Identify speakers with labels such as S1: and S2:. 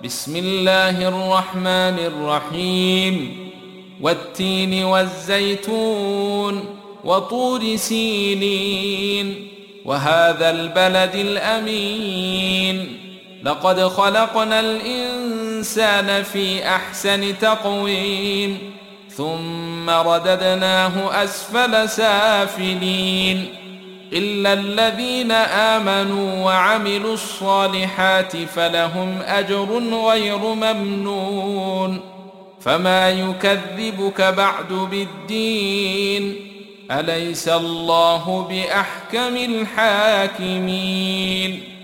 S1: بسم الله الرحمن الرحيم والتين والزيتون وطور سينين وهذا البلد الأمين لقد خلقنا الإنسان في أحسن تقويم ثم رددناه أسفل سافلين إلا الذين آمنوا وعملوا الصالحات فلهم أجر غير ممنون فما يكذبك بعد بالدين أليس الله بأحكم الحاكمين